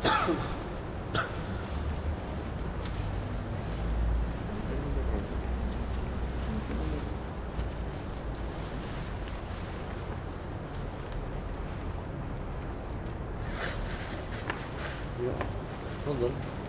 تفضل.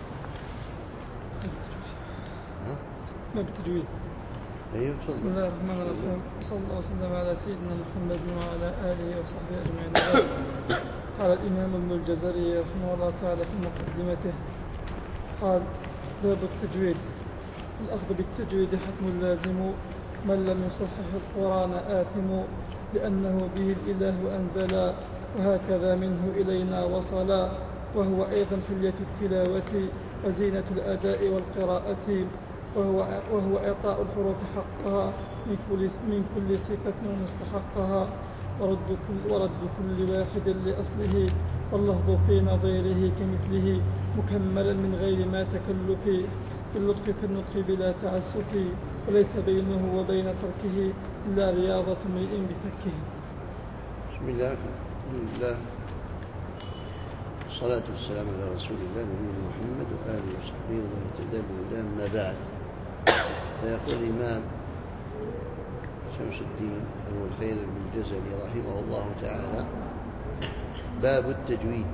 باب التجويد. أيوة تفضل. بسم الله الرحمن الرحيم. صلى الله وسلم على سيدنا محمد وعلى آله وصحبه أجمعين. قال الإمام ابن الجزري رحمه الله تعالى في مقدمته قال: باب التجويد. الأخذ بالتجويد حتم لازم، من لم يصحح القرآن آثم، لأنه به الإله أنزلا، وهكذا منه إلينا وصلا، وهو أيضا حلية التلاوة وزينة الأداء والقراءة، وهو إعطاء الحروف حقها من كل صفة مستحقها، ورد كل واحد لأصله، واللفظ في نظيره كمثله، مكملا من غير ما تكلف، باللطف كالنطق بلا تعسف، وليس بينه وبين تركه إلا رياضة امرئ بفكه. بسم الله الحمد لله والصلاة والسلام على رسول الله نبينا محمد وآله وصحبه ومن اهتدى بهداه. أما بعد، فيقول الإمام شمس الدين أبو الخير بن الجزري رحمه الله تعالى: باب التجويد.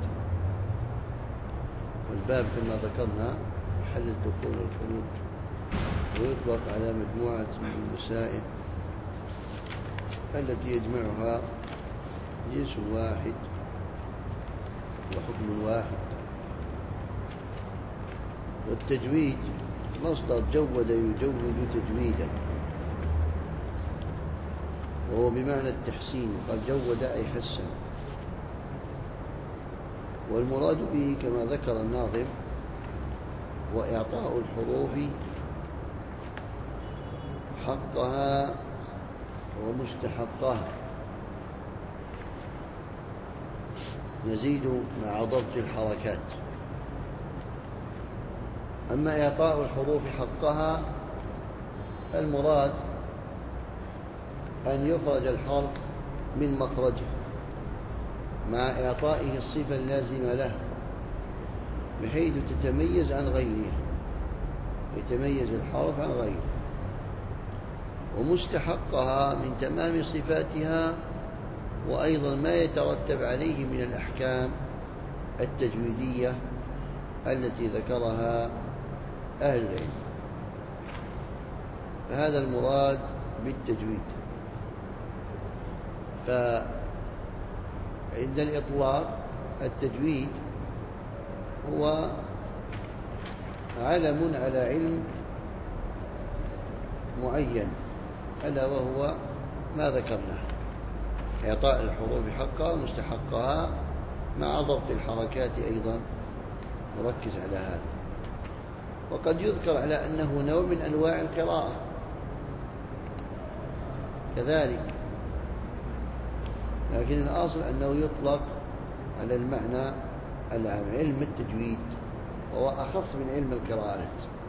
والباب كما ذكرنا محل الدخول والخروج، ويطلق على مجموعة من المسائل التي يجمعها جنس واحد وحكم واحد. والتجويد مصدر جود يجود تجويدا، وهو بمعنى التحسين، قال جود أي حسن. والمراد به كما ذكر الناظم هو إعطاء الحروف حقها ومستحقها، نزيد مع ضبط الحركات. أما إعطاء الحروف حقها، المراد أن يخرج الحرف من مخرجه مع إعطائه الصفة اللازمة له، بحيث تتميز عن غيره، يتميز الحرف عن غيره. ومستحقها من تمام صفاتها، وأيضا ما يترتب عليه من الأحكام التجويدية التي ذكرها أهل العلم. فهذا المراد بالتجويد. فعند الإطلاق التجويد هو علم على علم معين، ألا وهو ما ذكرناه: إعطاء الحروف حقها ومستحقها مع ضبط الحركات أيضا، نركز على هذا. وقد يذكر على أنه نوع من أنواع القراءة كذلك، لكن الأصل أنه يطلق على المعنى العام، علم التجويد، وهو أخص من علم القراءات،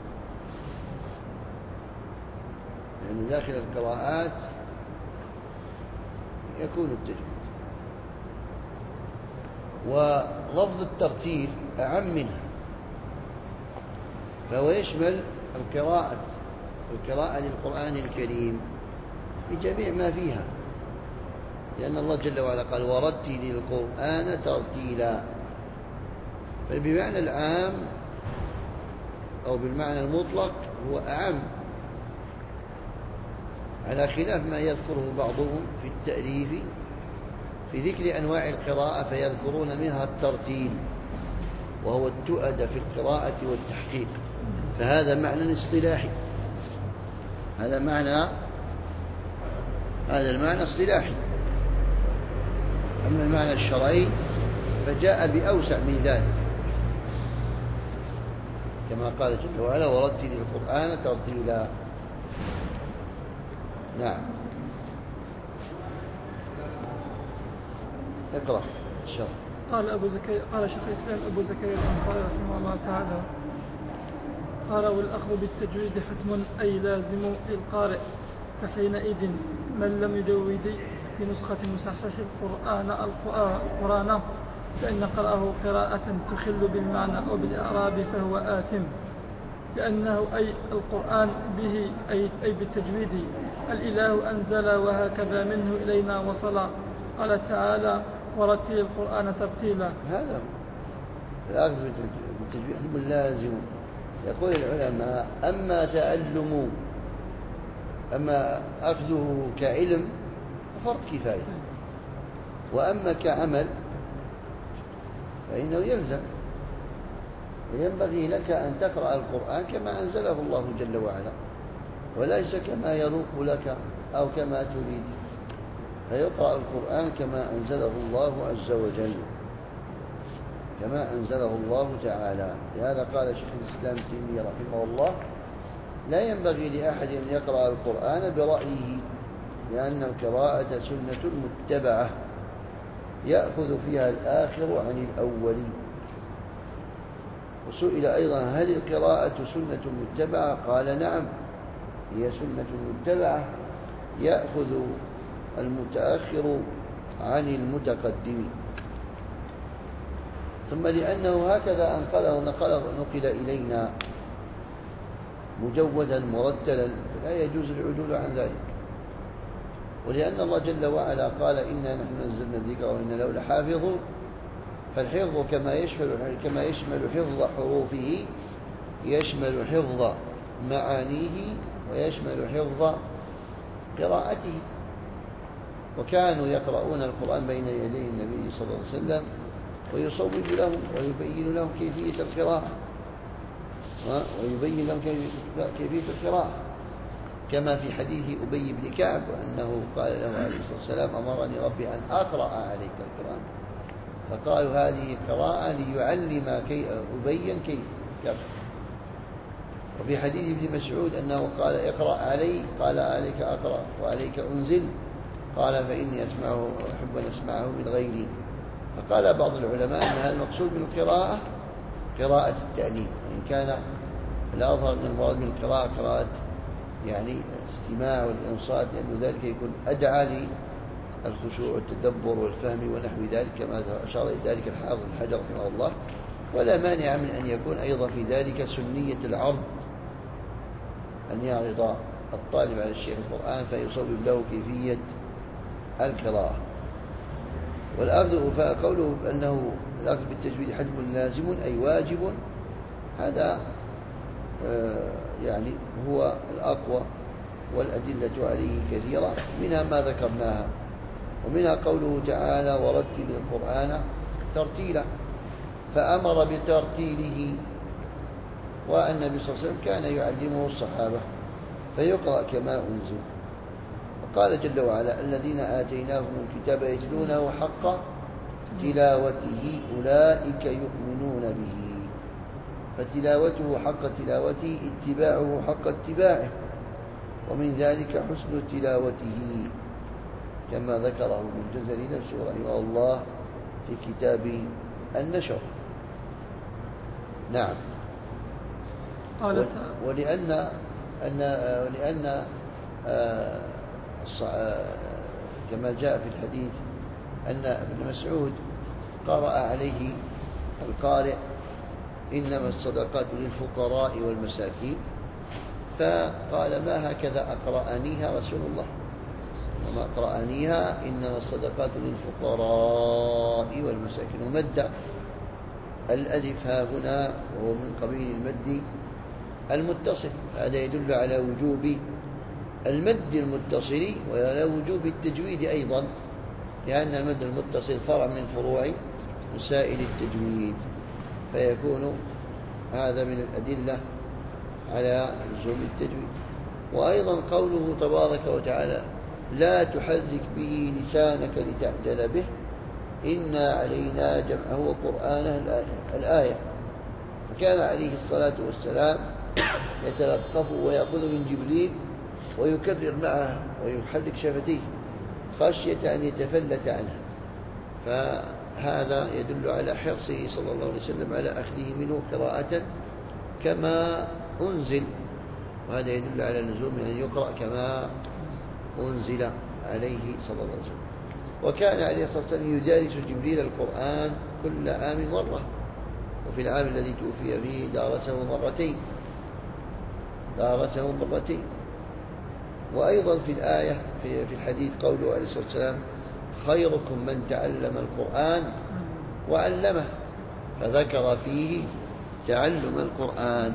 لأن يعني داخل القراءات يكون التجويد. ولفظ الترتيل أعم منها، فهو يشمل القراءة للقرآن الكريم بجميع ما فيها، لأن الله جل وعلا قال: ورتل القرآن ترتيلا. فبمعنى العام أو بالمعنى المطلق هو أعم، على خلاف ما يذكره بعضهم في التأليف في ذكر أنواع القراءة، فيذكرون منها الترتيل، وهو التؤدة في القراءة والتحقيق. فهذا معنى اصطلاحي، هذا المعنى اصطلاحي. أما المعنى الشرعي فجاء بأوسع من ذلك، كما قال جل وعلا: ورتل القرآن ترتيلا. نعم، اقرأ الشرح. قال شيخ الإسلام أبو زكريا الأنصاري رحمه الله تعالى: قال: والأخذ بالتجويد حتم أي لازم للقارئ، فحينئذ من لم يجود في نسخة مصحح القرآن فإن قرأه قراءة تخل بالمعنى أو بالإعراب فهو آثم، لأنه أي القرآن به أي بالتجويد الإله أنزل وهكذا منه إلينا وصل. قال تعالى ورتل القرآن ترتيلا. هذا الأخذ بالتجويد حكم لازم. يقول العلماء أما أخذه كعلم فرض كفاية، وأما كعمل فإنه يلزم. وينبغي لك أن تقرأ القرآن كما أنزله الله جل وعلا، وليس كما يروق لك أو كما تريد، فيقرأ القرآن كما أنزله الله عز وجل، كما أنزله الله تعالى. لهذا قال شيخ الإسلام تيمية رحمه الله: لا ينبغي لأحد أن يقرأ القرآن برأيه، لأن القراءة سنة متبعة يأخذ فيها الآخر عن الأول. وسئل أيضا: هل القراءة سنة متبعة؟ قال: نعم، هي سنة متبعة يأخذ المتأخر عن المتقدم. ثم لأنه هكذا نقل إلينا مجودا مرتلا لا يجوز العدول عن ذلك. ولأن الله جل وعلا قال: إنا نحن نزلنا الذكر وإنا له لحافظون، فالحفظ كما يشمل حفظ حروفه يشمل حفظ معانيه ويشمل حفظ قراءته. وكانوا يقرؤون القرآن بين يدي النبي صلى الله عليه وسلم ويصوب لهم ويبين لهم كيفية القراءة، كما في حديث أبي بن كعب أنه قال له عليه الصلاة والسلام: أمرني ربي أن أقرأ عليك القرآن. فقالوا: هذه قراءة ليعلم أبيا كيف يقرأ. وفي حديث ابن مسعود أنه قال: اقرأ علي، قال: عليك أقرأ وعليك أنزل، قال: فإني أحب أن أسمعه من غيري. فقال بعض العلماء أن هذا المقصود من القراءة قراءة التعليم، وإن كان الأظهر من المراد من القراءة قراءة يعني الاستماع والإنصات، لأن ذلك يكون أدعى للخشوع والتدبر والفهم ونحو ذلك، كما أشار إلى ذلك الحافظ ابن حجر رحمه الله. ولا مانع من أن يكون أيضا في ذلك سنية العرض، أن يعرض الطالب على الشيخ القرآن فيصوب له كيفية القراءة. فقوله أنه الأخذ بالتجويد حتم لازم أي واجب، هذا يعني هو الأقوى، والأدلة عليه كثيرة، منها ما ذكرناها، ومنها قوله تعالى: ورتل القرآن ترتيلا، فأمر بترتيله. والنبي صلى الله عليه وسلم كان يعلمه الصحابة فيقرأ كما أنزل. وقال جل وعلا: الذين آتيناهم الكتاب يتلونه حق تلاوته أولئك يؤمنون به. فتلاوته حق تلاوته اتباعه حق اتباعه، ومن ذلك حسن تلاوته، كما ذكره ابن الجزري نفسه رحمه الله في كتاب النشر. نعم. ولأن كما جاء في الحديث أن ابن مسعود قرأ عليه القارئ: إنما الصدقات للفقراء والمساكين، فقال: ما هكذا أقرأنيها رسول الله، وما أقرأنيها إنما الصدقات للفقراء والمساكين. ومد الألف ها هنا وهو من قبيل المد المتصل، هذا يدل على وجوب المد المتصل وعلى وجوب التجويد أيضا، لأن المد المتصل فرع من فروع مسائل التجويد، فيكون هذا من الأدلة على لزوم التجويد. وأيضا قوله تبارك وتعالى: لا تحرك به لسانك لتعجل به إنا علينا جمعه وقرآنه الآية. فكان عليه الصلاة والسلام يتلقف ويأخذ من جبريل ويكرر معه ويحرك شفتيه خشية أن يتفلت عنه، فهذا يدل على حرصه صلى الله عليه وسلم على أخذه منه قراءة كما أنزل، وهذا يدل على لزوم أن يقرأ كما أنزل عليه صلى الله عليه وسلم. وكان عليه الصلاة والسلام يدارس جبريل القرآن كل عام مرة، وفي العام الذي توفي فيه دارسه مرتين. وأيضا في الآية في الحديث قوله عليه الصلاة والسلام: خيركم من تعلم القرآن وعلمه، فذكر فيه تعلم القرآن.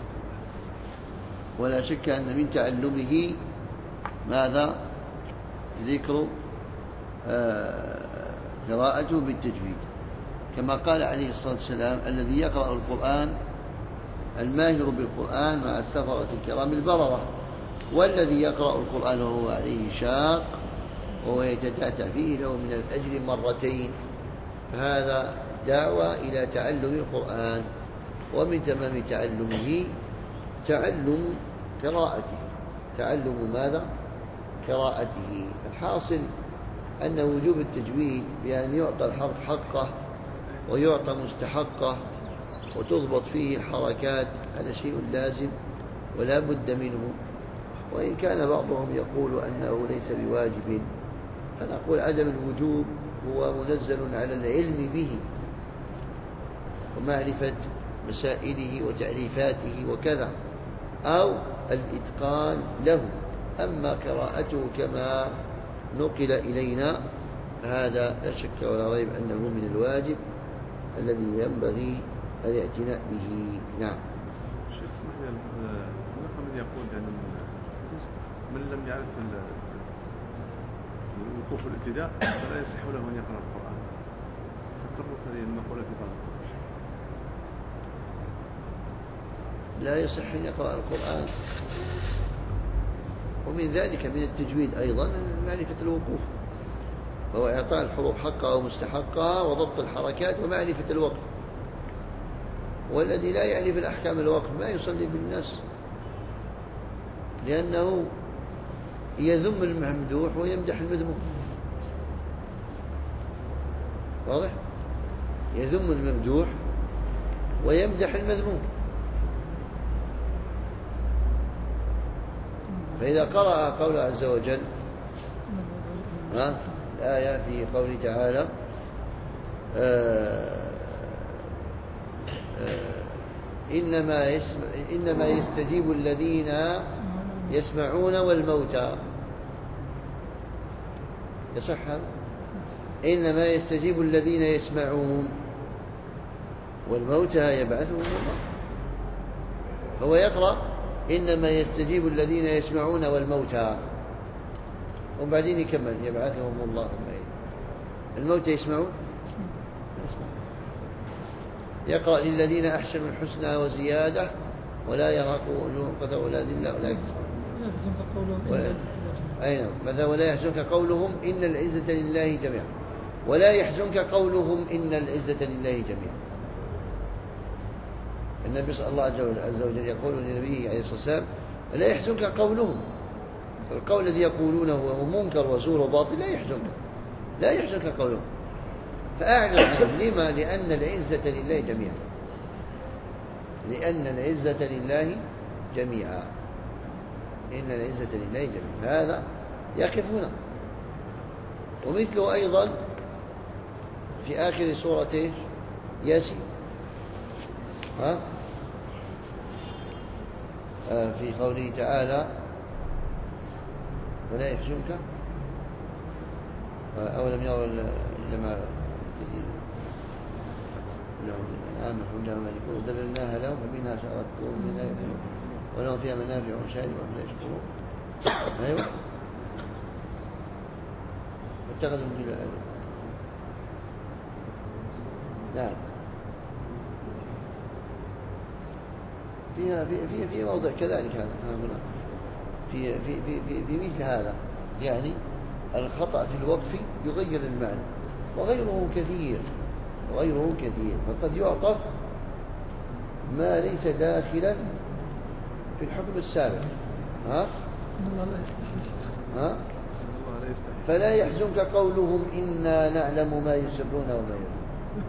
ولا شك أن من تعلمه ماذا؟ ذكر قراءته بالتجويد، كما قال عليه الصلاة والسلام: الذي يقرأ القرآن الماهر بالقرآن مع السفرة الكرام البررة، والذي يقرأ القرآن وهو عليه شاق وهو يتتأتى فيه له من الأجر مرتين. فهذا دعوة إلى تعلم القرآن، ومن تمام تعلمه تعلم قراءته. تعلم ماذا؟ قراءته. الحاصل أن وجوب التجويد بأن يعطى الحرف حقه ويعطى مستحقه وتضبط فيه الحركات، هذا شيء لازم ولا بد منه. وإن كان بعضهم يقول أنه ليس بواجب، فنقول عدم الوجوب هو منزل على العلم به ومعرفة مسائله وتعريفاته وكذا، أو الإتقان له. أما قراءته كما نقل إلينا هذا لا شك ولا ريب أنه من الواجب الذي ينبغي الاعتناء به. نعم. شيخ اسمح لي، هناك من يقول يعني من لم يعرف الوقوف الابتداء فلا يصح له أن يقرأ القرآن. تطرق هذه المقولة في بعض لا يصح أن يقرأ القرآن. ومن ذلك من التجويد أيضا معرفة الوقوف، وهو إعطاء الحروف حقها ومستحقها وضبط الحركات ومعرفة الوقف. والذي لا يعرف الأحكام الوقف ما يصلي بالناس، لأنه يذم الممدوح ويمدح المذموم. واضح؟ يذم الممدوح ويمدح المذموم. فإذا قرأ قوله عز وجل الآية في قوله تعالى: إنما يستجيب الذين يسمعون والموتى. يصح هذا؟ إنما يستجيب الذين يسمعون والموتى يبعثهم الله. هو يقرأ إنما يستجيب الذين يسمعون والموتى، وبعدين يكمل: يبعثهم الله. الموتى يسمعون؟ يقرأ: للذين أحسنوا الحسنى وزيادة ولا يرهق وجوههم قتر ولا ذلة ولا مثلا ولا يحزنك قولهم إن العزة لله جميعا. ولا يحزنك قولهم إن العزة لله جميعا. النبي صلى الله عز وجل يقول لنبيه عليه الصلاة والسلام: لا يحزنك قولهم. القول الذي يقولونه هو منكر وزور وباطل لا يحزنك قولهم، فأعرض عنهم. لما؟ لأن العزة لله جميعا. إن العزة لله جميعا. هذا يقف هنا. ومثله أيضا في آخر سورة ياسين، في قوله تعالى: ولا يحزنك أولم يروا لما لهم آمن حمدها ومالكون وذللناها لهم فمنها شركون ومنها يأكلون ولهم فيها منافع ومشارب وهم لا يشكرون. أيوة. واتخذوا من دون الله. نعم. في موضع كذلك هذا هنا في مثل هذا، يعني الخطأ في الوقف يغير المعنى، وغيره كثير. فقد يعطف ما ليس داخلا في الحكم السابق. فلا يحزنك قولهم إنا نعلم ما يسرون وما يعلنون.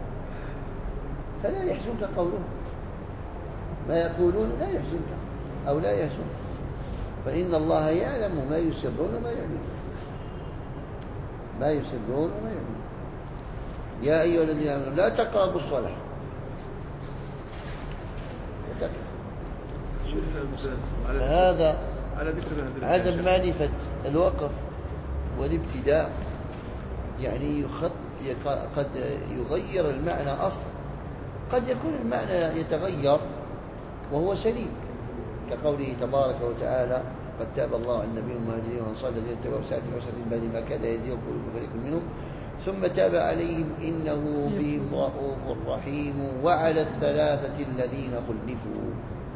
فلا يحزنك قولهم، ما يقولون لا يحزنك أو لا يحزنك، فإن الله يعلم ما يسرون وما يعلنون. يا أيها الذين آمنوا لا تقربوا الصلاة. هذا عدم معرفة الوقف والابتداء يعني قد يغير المعنى أصلا. قد يكون المعنى يتغير وهو سليم، كقوله تبارك وتعالى قد تاب الله على النبي والمهاجرين والأنصار الذين اتبعوا ساعة من بعد ما كاد يزيغ قلوب فريق منهم ثم تاب عليهم إنه بهم رؤوف رحيم وعلى الثلاثة الذين خلفوا،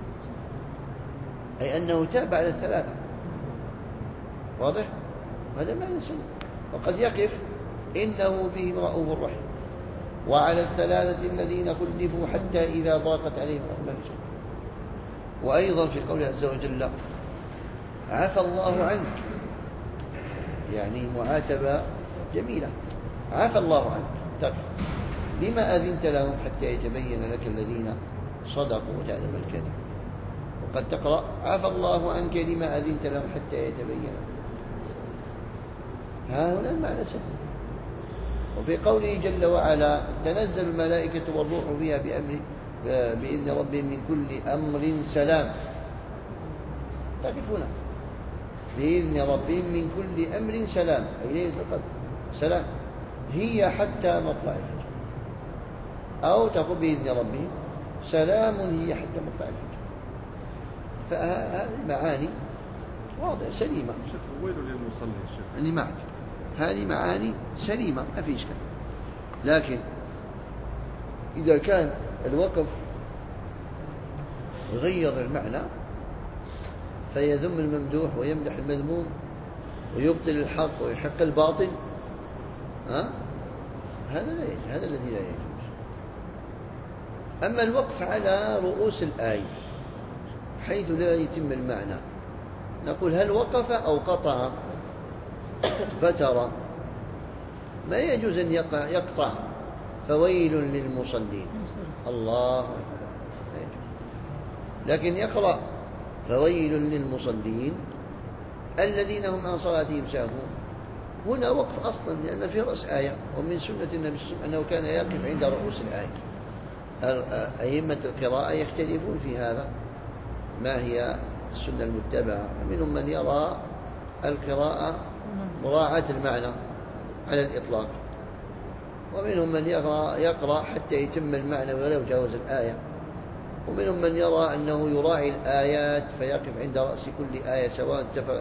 أي أنه تاب على الثلاثة. واضح؟ هذا معنى سليم. وقد يقف إنه بهم رؤوف رحيم وعلى الثلاثة الذين خلفوا حتى إذا ضاقت عليهم الأرض. وأيضا في قوله عز وجل عفى الله عنك، يعني معاتبة جميلة. عفى الله عنك تقف لما أذنت لهم حتى يتبين لك الذين صدقوا وتعلم الكذب. وقد تقرأ عفى الله عنك لما أذنت لهم حتى يتبين لك. ها هنا المعنى سهل. وفي قوله جل وعلا تنزل الملائكة والروح فيها بإذن ربهم من كل أمر سلام. تعرفون بإذن ربهم من كل أمر سلام، أي ليلة القدر سلام هي حتى مطلع الفجر، أو تقول بإذن ربهم سلام هي حتى مطلع الفجر. فهذه معاني واضح سليمة. ويل للمصلين أني معك، هذه معاني سليمة ما في إشكال. لكن إذا كان الوقف يغير المعنى فيذم الممدوح ويمدح المذموم ويبطل الحق ويحق الباطل، هذا لا يجوز، هذا الذي لا يجوز. أما الوقف على رؤوس الآية حيث لا يتم المعنى، نقول هل وقف أو قطع فترة، ما يجوز أن يقطع فويل للمصلين الله أكبر، لكن يقرأ فويل للمصلين الذين هم عن صلاتهم ساهون. هنا وقف أصلا لأن في رأس آية، ومن سنة النبي صلى الله عليه وسلم أنه كان يقف عند رؤوس الآية. أئمة القراءة يختلفون في هذا، ما هي السنة المتبعة. منهم من يرى القراءة مراعاة المعنى على الإطلاق، ومنهم من يقرأ حتى يتم المعنى ولو جاوز الآية، ومنهم من يرى أنه يراعي الآيات فيقف عند رأس كل آية سواء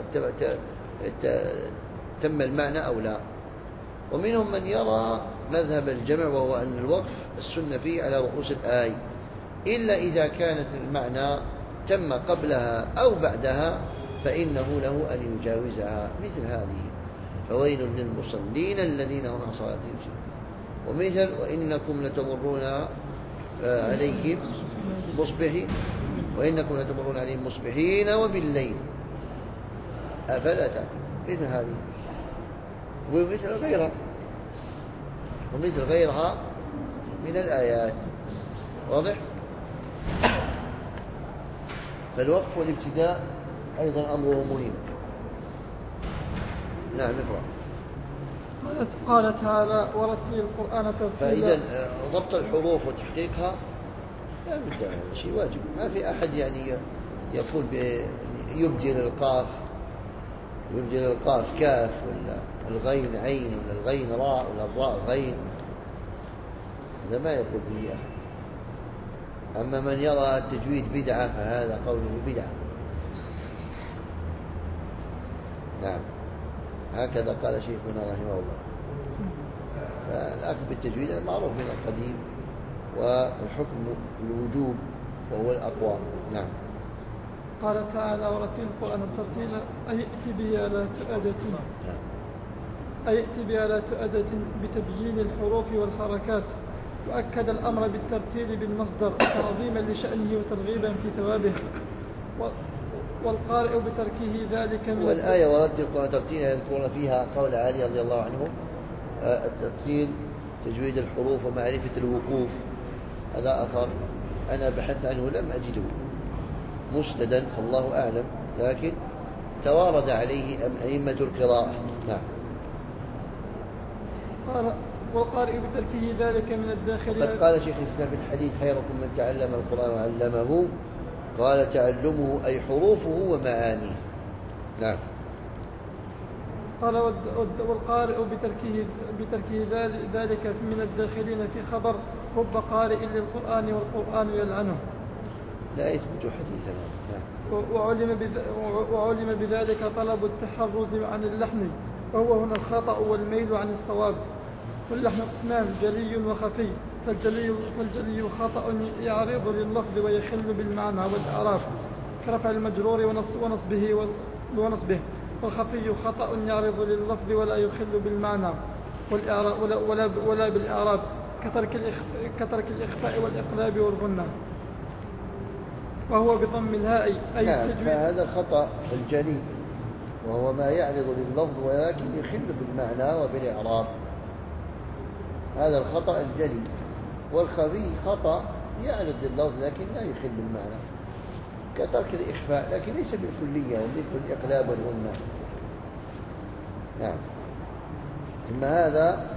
تم المعنى أو لا، ومنهم من يرى مذهب الجمع وهو أن الوقف السنة فيه على رؤوس الآية إلا إذا كانت المعنى تم قبلها أو بعدها فإنه له أن يجاوزها، مثل هذه فويل للمصلين الذين هم عن صلاتهم ساهون، ومثل وإنكم لتمرون عليهم مصبحين وإنكم لتمرون عليهم مصبحين وبالليل أفلا تعقلون، مثل هذه ومثل غيرها من الآيات. واضح؟ فالوقف والابتداء أيضا أمره مهم. نعم اقرأ. قال تعالى ورتل القرآن ترتيلا. فإذا ضبط الحروف وتحقيقها لا بد، هذا شيء واجب. ما في أحد يعني يقول يبدل القاف كاف ولا الغين عين ولا الغين راء ولا الراء غين، هذا ما يقول به أحد. أما من يرى التجويد بدعة فهذا قوله بدعة. نعم هكذا قال شيخنا رحمه الله. فالأخذ بالتجويد معروف من القديم، والحكم الوجوب وهو الأقوى. نعم. قال تعالى ورتل القرآن ترتيلا أي ائت بها على تؤدة بتبيين الحروف والحركات، وأكد الأمر بالترتيل بالمصدر تعظيما لشأنه وترغيبا في ثوابه، والقارئ بتركه ذلك من والآية ورتل القرآن ترتيلا يذكرون فيها قول علي رضي الله عنه الترتيل تجويد الحروف ومعرفة الوقوف. هذا أثر أنا بحثت عنه لم أجده مسندا فالله أعلم، لكن توارد عليه أئمة القراءة. نعم. قال والقارئ بتركه ذلك من الداخل. قد قال شيخ الإسلام في الحديث: خيركم من تعلم القرآن وعلمه. قال: تعلمه أي حروفه ومعانيه. نعم. قال: والقارئ بتركه ذلك من الداخلين في خبر رب قارئ للقرآن والقرآن يلعنه. لا يثبت حديثا. نعم. وعلم بذلك طلب التحرز عن اللحن، وهو هنا الخطأ والميل عن الصواب. واللحن قسمان: جلي وخفي. فالجلي خطأ يعرض لللفظ ويخل بالمعنى والإعراب كرفع المجرور ونصبه. والخفي خطأ يعرض لللفظ ولا يخل بالمعنى ولا بالإعراب كترك الإخفاء والإقلاب والغنة، وهو بضم الهاء أي نعم. التجويد. فهذا الخطأ الجلي، وهو ما يعرض لللفظ ولكن يخل بالمعنى وبالإعراب، هذا الخطأ الجلي. والخفي خطأ يعرض لللفظ لكن لا يخل بالمعنى، كترك الإخفاء لكن ليس بالكلية، ومثل الإقلاب والغنة. نعم. ثم هذا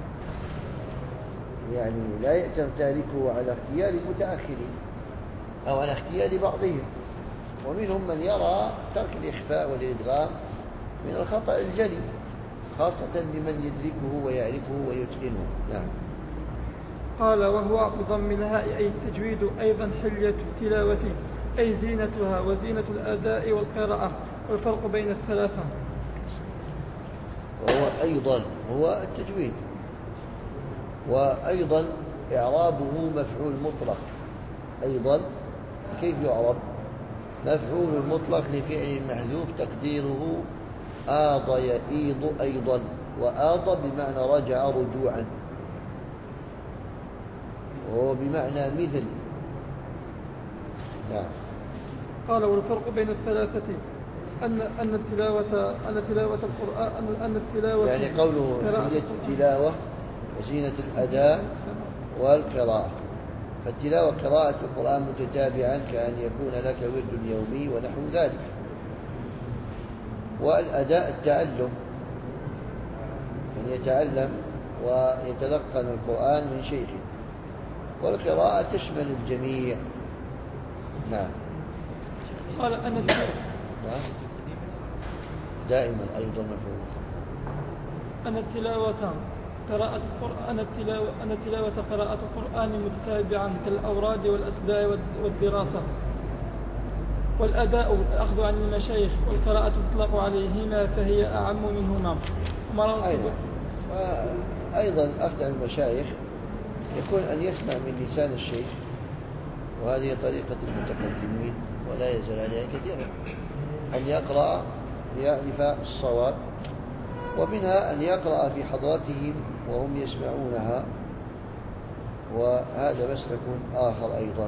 يعني لا يأتم تاركه على اختيار المتأخرين أو على اختيار بعضهم، ومنهم من يرى ترك الإخفاء والإدغام من الخطأ الجلي، خاصة لمن يدركه ويعرفه ويتقنه. نعم. قال: وهو بضم الهاء أي التجويد، أيضا حلية التلاوة أي زينتها وزينة الأداء والقراءة، والفرق بين الثلاثة. وهو أيضا هو التجويد، وأيضا إعرابه مفعول مطلق. أيضا كيف يعرب؟ مفعول مطلق لفعل محذوف تقديره آض يئيض أيضا، وآض بمعنى رجع رجوعا، وهو بمعنى مثل. نعم. قال: والفرق بين الثلاثة أن تلاوة القرآن يعني قوله حلية التلاوة وزينة الأداء والقراءة. فالتلاوة قراءة القرآن متتابعا كأن يكون لك ورد يومي ونحو ذلك. والأداء التعلم، أن يتعلم ويتلقن القرآن من شيخه. والقراءة تشمل الجميع. نعم. قال: دائما أيضا مفهوم أن التلاوة قراءة القرآن متتابعا كالأوراد والأسداء والدراسة. والأداء الأخذ عن المشايخ، والقراءة تطلق عليهما فهي أعم منهما. أيضا أخذ عن المشايخ يكون أن يسمع من لسان الشيخ، وهذه طريقة المتقدمين ولا يزال عليها كثيرا، أن يقرأ ليعرف الصواب، ومنها أن يقرأ في حضرتهم وهم يسمعونها، وهذا مسلك آخر أيضا،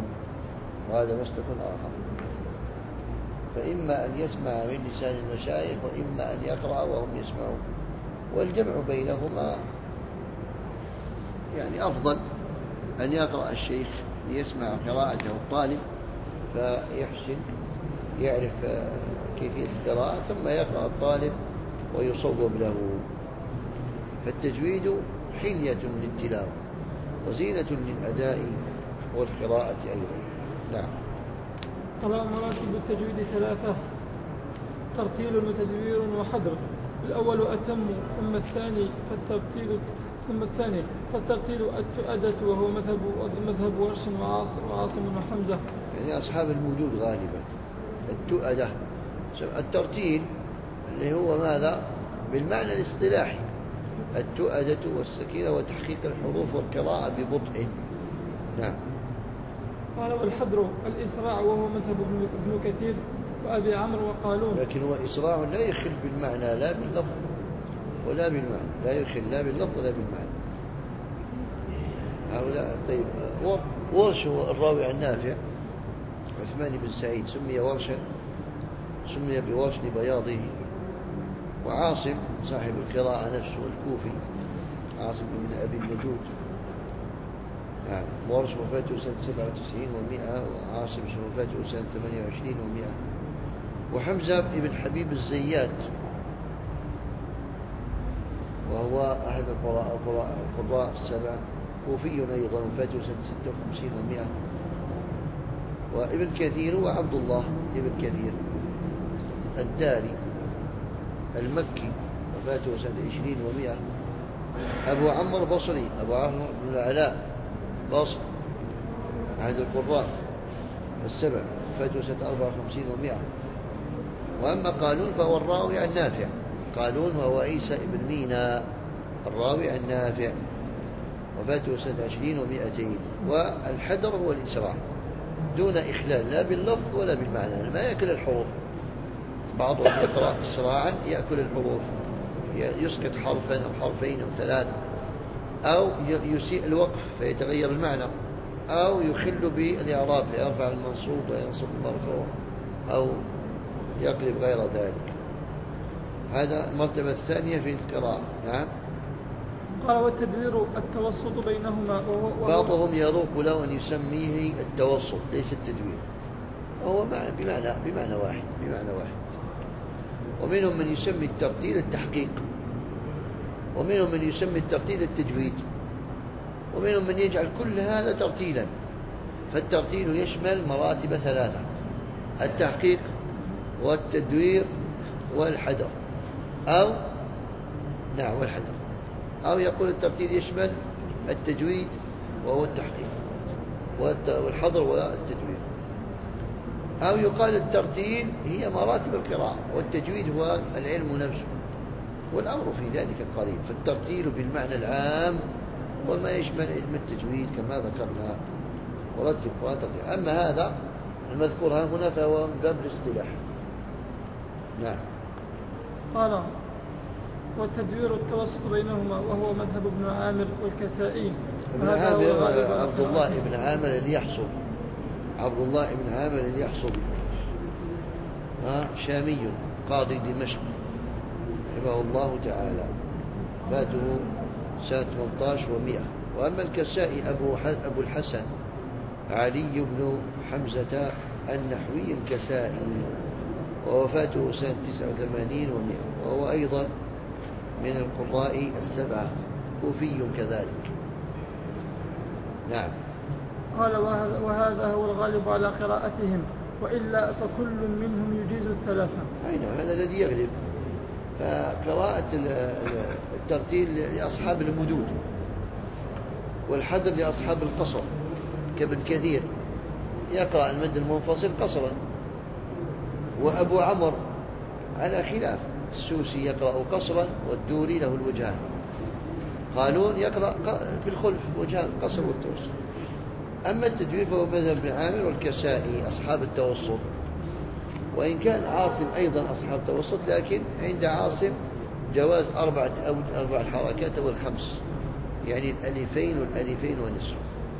فإما أن يسمع من لسان المشايخ وإما أن يقرأ وهم يسمعون، والجمع بينهما يعني أفضل. أن يقرأ الشيخ ليسمع قراءته الطالب فيحسن يعرف كيفية القراءة، ثم يقرأ الطالب ويصوب له. فالتجويد حلية للتلاوة وزينة للأداء والقراءة أيضا. نعم. قال: مراتب التجويد ثلاثة: ترتيل وتدوير وحذر. الأول أتم، ثم الثاني فالترتيل التؤدة، وهو مذهب ورش وعاصم وحمزة، يعني أصحاب الموجود غالبا. التؤدة الترتيل اللي هو ماذا؟ بالمعنى الاصطلاحي، التؤدة والسكينة وتحقيق الحروف والقراءة ببطء. نعم. قال: والحذر الإسراع، وهو مذهب ابن كثير وأبي عمرو وقالون. لكن هو إسراع لا يخل بالمعنى لا باللفظ ولا بالمعنى، لا يخل لا باللفظ ولا بالمعنى. هؤلاء طيب. ورش الراوي عن نافع عثمان بن سعيد سمي بورش لبياضه. وعاصم صاحب القراءة نفسه الكوفي، عاصم بن أبي النجود، يعني ورش وفاته سنة 97 و100، وعاصم وفاته سنة 28 و100. وحمزة بن حبيب الزيات وهو أحد القراء السبع، كوفي أيضا، وفاته سنة 56 و100. وابن كثير وعبد الله ابن كثير الداري المكي، وفاته سنة 20 و100. أبو عمرو بصري، أبو عمرو بن العلاء بصري، أحد القراء السبع، وفاته سنة 54 و100. وأما قالون فهو الراوي عن نافع. قالون وهو عيسى بن مينا الراوي عن نافع، وفاته سنة 20 و200. والحدر هو الإسراع دون إخلال، لا باللفظ ولا بالمعنى، ما يأكل الحروف. بعضهم يقرأ إسراعا يأكل الحروف، يسقط حرفا أو حرفين أو ثلاث، أو يسيء الوقف فيتغير المعنى، أو يخل بالإعراب فيرفع المنصوب وينصب المرفوع، أو يقلب غير ذلك. هذا المرتبة الثانية في القراءة. نعم. قال والتدوير التوسط بينهما، بعضهم يروق له أن يسميه التوسط ليس التدوير، وهو بمعنى واحد. ومنهم من يسمي الترتيل التحقيق، ومنهم من يسمي الترتيل التجويد، ومنهم من يجعل كل هذا ترتيلا. فالترتيل يشمل مراتب ثلاثة: التحقيق والتدوير والحدر، والحدر. أو يقول الترتيل يشمل التجويد وهو التحقيق، والحضر والتدوير. أو يقال الترتيل هي مراتب القراءة، والتجويد هو العلم نفسه، والأمر في ذلك قريب. فالترتيل بالمعنى العام وما يشمل علم التجويد كما ذكرنا، ورتل القرآن ترتيل. أما هذا المذكور هنا فهو من باب الاصطلاح. نعم. قال والتدوير التوسط بينهما، وهو مذهب ابن عامر والكسائي. ابن عامر عبد الله بن عامر اليحصبي، عبد الله بن عامر اليحصبي شامي قاضي دمشق رحمه الله تعالى، فاته سنة 18 و100. وأما الكسائي أبو الحسن علي بن حمزة النحوي الكسائي، ووفاته سنة 89 و100، وهو أيضا من القراء السبعة، كوفي كذلك. نعم. قال وهذا هو الغالب على قراءتهم، وإلا فكل منهم يجيز الثلاثة. أي نعم، هذا الذي يغلب. فقراءة الترتيل لأصحاب المدود، والحدر لأصحاب القصر كابن كثير يقرأ المد المنفصل قصرا. وأبو عمرو على خلاف، السوسي يقرأ قصرا والدوري له الوجهان. قالون يقرأ بالخلف وجهان، قصر والتوسط. أما التدوير فهو مذهب ابن عامر والكسائي أصحاب التوسط، وإن كان عاصم أيضا أصحاب التوسط، لكن عند عاصم جواز أربع حركات والخمس، يعني الألفين والألفين ونصف.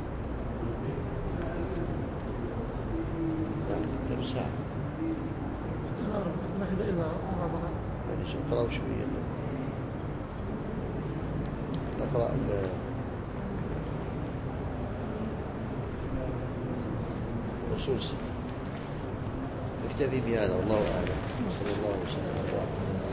كم ساعة؟ يعني نقرأ شوية، نقرأ الأصول الستة. نكتفي بهذا والله أعلم. صلى الله وسلم على